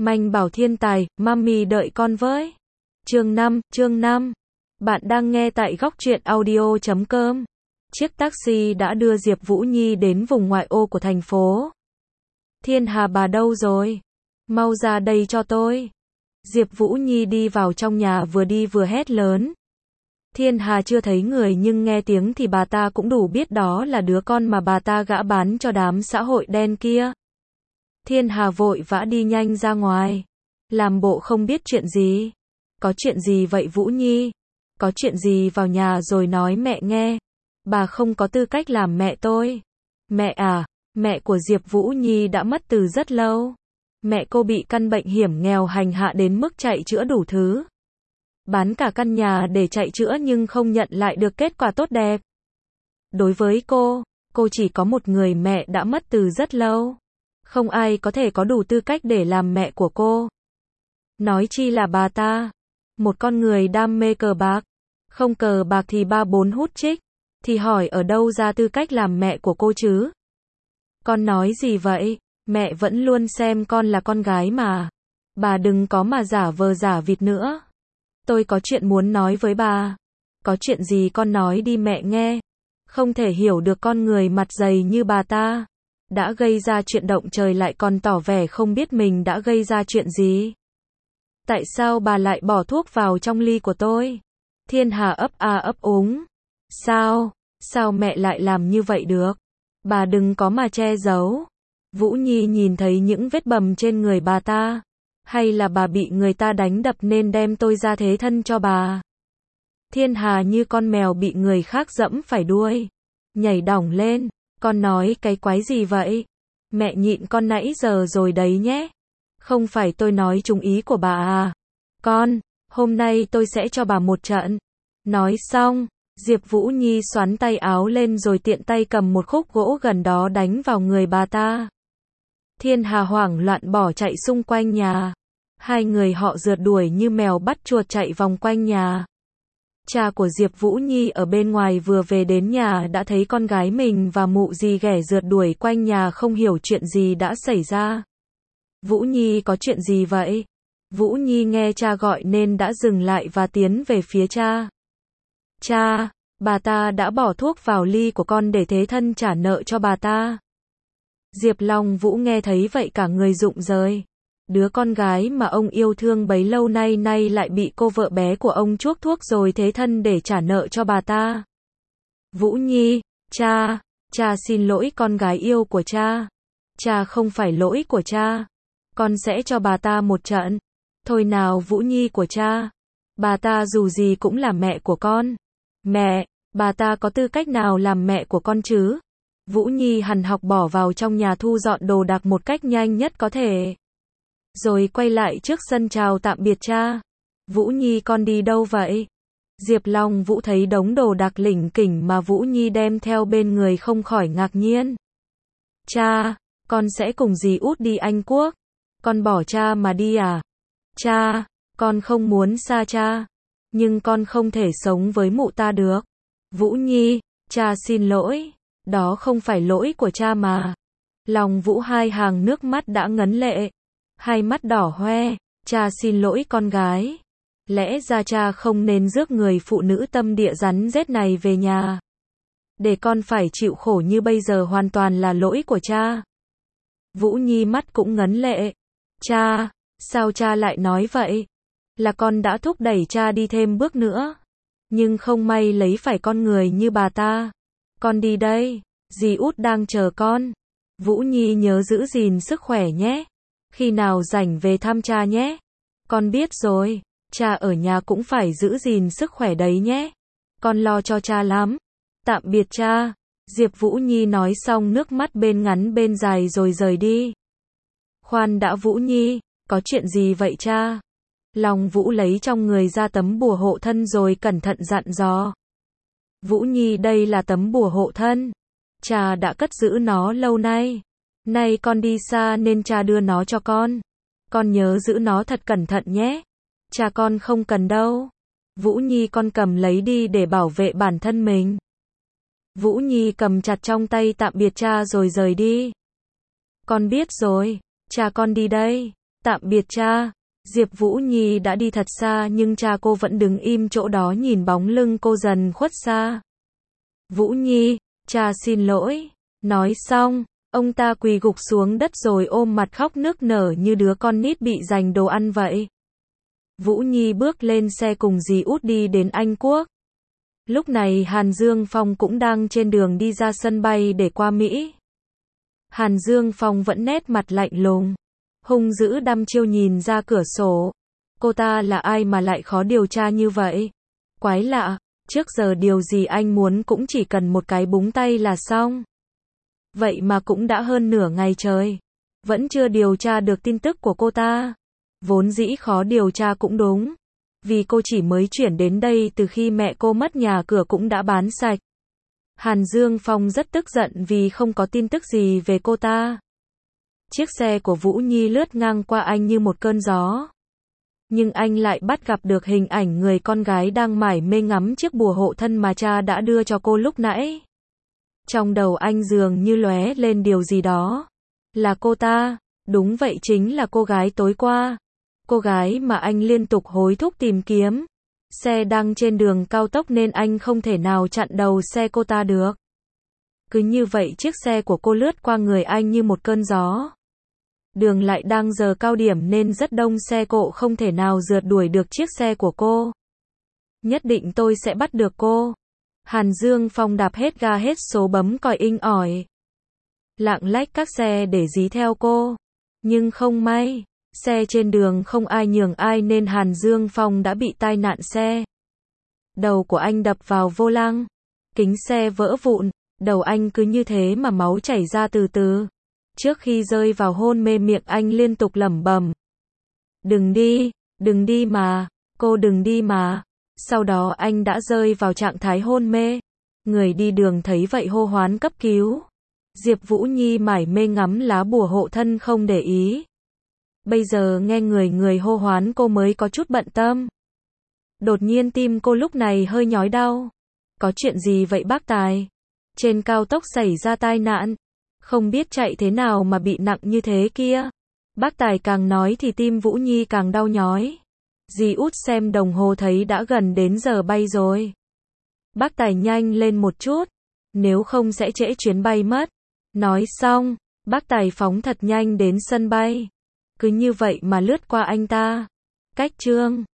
Manh bảo thiên tài, mami đợi con với. Chương 5. Bạn đang nghe tại góc truyện audio.com. Chiếc taxi đã đưa Diệp Vũ Nhi đến vùng ngoại ô của thành phố. Thiên Hà bà đâu rồi? Mau ra đây cho tôi. Diệp Vũ Nhi đi vào trong nhà vừa đi vừa hét lớn. Thiên Hà chưa thấy người nhưng nghe tiếng thì bà ta cũng đủ biết đó là đứa con mà bà ta gã bán cho đám xã hội đen kia. Thiên Hà vội vã đi nhanh ra ngoài. Làm bộ không biết chuyện gì. Có chuyện gì vậy Vũ Nhi? Có chuyện gì vào nhà rồi nói mẹ nghe. Bà không có tư cách làm mẹ tôi. Mẹ à, mẹ của Diệp Vũ Nhi đã mất từ rất lâu. Mẹ cô bị căn bệnh hiểm nghèo hành hạ đến mức chạy chữa đủ thứ. Bán cả căn nhà để chạy chữa nhưng không nhận lại được kết quả tốt đẹp. Đối với cô chỉ có một người mẹ đã mất từ rất lâu. Không ai có thể có đủ tư cách để làm mẹ của cô. Nói chi là bà ta. Một con người đam mê cờ bạc. Không cờ bạc thì 3-4 hút chích. Thì hỏi ở đâu ra tư cách làm mẹ của cô chứ? Con nói gì vậy? Mẹ vẫn luôn xem con là con gái mà. Bà đừng có mà giả vờ giả vịt nữa. Tôi có chuyện muốn nói với bà. Có chuyện gì con nói đi mẹ nghe. Không thể hiểu được con người mặt dày như bà ta. Đã gây ra chuyện động trời lại còn tỏ vẻ không biết mình đã gây ra chuyện gì. Tại sao bà lại bỏ thuốc vào trong ly của tôi? Thiên Hà ấp a ấp úng. Sao mẹ lại làm như vậy được? Bà đừng có mà che giấu. Vũ Nhi nhìn thấy những vết bầm trên người bà ta. Hay là bà bị người ta đánh đập nên đem tôi ra thế thân cho bà? Thiên Hà như con mèo bị người khác dẫm phải đuôi. Nhảy đỏng lên. Con nói cái quái gì vậy? Mẹ nhịn con nãy giờ rồi đấy nhé. Không phải tôi nói trúng ý của bà à? Con, hôm nay tôi sẽ cho bà một trận. Nói xong, Diệp Vũ Nhi xoắn tay áo lên rồi tiện tay cầm một khúc gỗ gần đó đánh vào người bà ta. Thiên Hà hoảng loạn bỏ chạy xung quanh nhà. Hai người họ rượt đuổi như mèo bắt chuột chạy vòng quanh nhà. Cha của Diệp Vũ Nhi ở bên ngoài vừa về đến nhà đã thấy con gái mình và mụ dì ghẻ rượt đuổi quanh nhà không hiểu chuyện gì đã xảy ra. Vũ Nhi có chuyện gì vậy? Vũ Nhi nghe cha gọi nên đã dừng lại và tiến về phía cha. Cha, bà ta đã bỏ thuốc vào ly của con để thế thân trả nợ cho bà ta. Diệp Long Vũ nghe thấy vậy cả người rụng rời. Đứa con gái mà ông yêu thương bấy lâu nay lại bị cô vợ bé của ông chuốc thuốc rồi thế thân để trả nợ cho bà ta. Vũ Nhi, cha xin lỗi con gái yêu của cha. Cha không phải lỗi của cha. Con sẽ cho bà ta một trận. Thôi nào Vũ Nhi của cha. Bà ta dù gì cũng là mẹ của con. Mẹ, bà ta có tư cách nào làm mẹ của con chứ? Vũ Nhi hằn học bỏ vào trong nhà thu dọn đồ đạc một cách nhanh nhất có thể. Rồi quay lại trước sân chào tạm biệt cha. Vũ Nhi con đi đâu vậy? Diệp Long Vũ thấy đống đồ đạc lỉnh kỉnh mà Vũ Nhi đem theo bên người không khỏi ngạc nhiên. Cha, con sẽ cùng dì út đi Anh Quốc. Con bỏ cha mà đi à? Cha, con không muốn xa cha. Nhưng con không thể sống với mụ ta được. Vũ Nhi, cha xin lỗi. Đó không phải lỗi của cha mà. Lòng Vũ hai hàng nước mắt đã ngấn lệ. Hai mắt đỏ hoe. Cha xin lỗi con gái. Lẽ ra cha không nên rước người phụ nữ tâm địa rắn rết này về nhà. Để con phải chịu khổ như bây giờ hoàn toàn là lỗi của cha. Vũ Nhi mắt cũng ngấn lệ. Cha, sao cha lại nói vậy? Là con đã thúc đẩy cha đi thêm bước nữa. Nhưng không may lấy phải con người như bà ta. Con đi đây, dì út đang chờ con. Vũ Nhi nhớ giữ gìn sức khỏe nhé. Khi nào rảnh về thăm cha nhé. Con biết rồi, cha ở nhà cũng phải giữ gìn sức khỏe đấy nhé. Con lo cho cha lắm. Tạm biệt cha. Diệp Vũ Nhi nói xong nước mắt bên ngắn bên dài rồi rời đi. Khoan đã Vũ Nhi, có chuyện gì vậy cha? Long Vũ lấy trong người ra tấm bùa hộ thân rồi cẩn thận dặn dò. Vũ Nhi đây là tấm bùa hộ thân. Cha đã cất giữ nó lâu nay. Nay con đi xa nên cha đưa nó cho con. Con nhớ giữ nó thật cẩn thận nhé. Cha con không cần đâu. Vũ Nhi con cầm lấy đi để bảo vệ bản thân mình. Vũ Nhi cầm chặt trong tay tạm biệt cha rồi rời đi. Con biết rồi, cha con đi đây. Tạm biệt cha. Diệp Vũ Nhi đã đi thật xa nhưng cha cô vẫn đứng im chỗ đó nhìn bóng lưng cô dần khuất xa. Vũ Nhi, cha xin lỗi. Nói xong, ông ta quỳ gục xuống đất rồi ôm mặt khóc nức nở như đứa con nít bị giành đồ ăn vậy. Vũ Nhi bước lên xe cùng dì Út đi đến Anh Quốc. Lúc này Hàn Dương Phong cũng đang trên đường đi ra sân bay để qua Mỹ. Hàn Dương Phong vẫn nét mặt lạnh lùng, hung dữ đăm chiêu nhìn ra cửa sổ. Cô ta là ai mà lại khó điều tra như vậy? Quái lạ, trước giờ điều gì anh muốn cũng chỉ cần một cái búng tay là xong. Vậy mà cũng đã hơn nửa ngày trời, vẫn chưa điều tra được tin tức của cô ta. Vốn dĩ khó điều tra cũng đúng, vì cô chỉ mới chuyển đến đây từ khi mẹ cô mất, nhà cửa cũng đã bán sạch. Hàn Dương Phong rất tức giận vì không có tin tức gì về cô ta. Chiếc xe của Vũ Nhi lướt ngang qua anh như một cơn gió. Nhưng anh lại bắt gặp được hình ảnh người con gái đang mải mê ngắm chiếc bùa hộ thân mà cha đã đưa cho cô lúc nãy. Trong đầu anh dường như lóe lên điều gì đó. Là cô ta, đúng vậy, chính là cô gái tối qua. Cô gái mà anh liên tục hối thúc tìm kiếm. Xe đang trên đường cao tốc nên anh không thể nào chặn đầu xe cô ta được. Cứ như vậy chiếc xe của cô lướt qua người anh như một cơn gió. Đường lại đang giờ cao điểm nên rất đông xe cộ, không thể nào rượt đuổi được chiếc xe của cô. Nhất định tôi sẽ bắt được cô. Hàn Dương Phong đạp hết ga hết số, bấm còi inh ỏi. Lạng lách các xe để dí theo cô. Nhưng không may, xe trên đường không ai nhường ai nên Hàn Dương Phong đã bị tai nạn xe. Đầu của anh đập vào vô lăng, kính xe vỡ vụn, đầu anh cứ như thế mà máu chảy ra từ từ. Trước khi rơi vào hôn mê, miệng anh liên tục lẩm bẩm: đừng đi mà, cô đừng đi mà. Sau đó anh đã rơi vào trạng thái hôn mê. Người đi đường thấy vậy hô hoán cấp cứu. Diệp Vũ Nhi mải mê ngắm lá bùa hộ thân không để ý. Bây giờ nghe người hô hoán cô mới có chút bận tâm. Đột nhiên tim cô lúc này hơi nhói đau. Có chuyện gì vậy bác Tài? Trên cao tốc xảy ra tai nạn, không biết chạy thế nào mà bị nặng như thế kia. Bác Tài càng nói thì tim Vũ Nhi càng đau nhói. Dì Út xem đồng hồ thấy đã gần đến giờ bay rồi. Bác Tài nhanh lên một chút, nếu không sẽ trễ chuyến bay mất. Nói xong, bác Tài phóng thật nhanh đến sân bay. Cứ như vậy mà lướt qua anh ta. Cách chương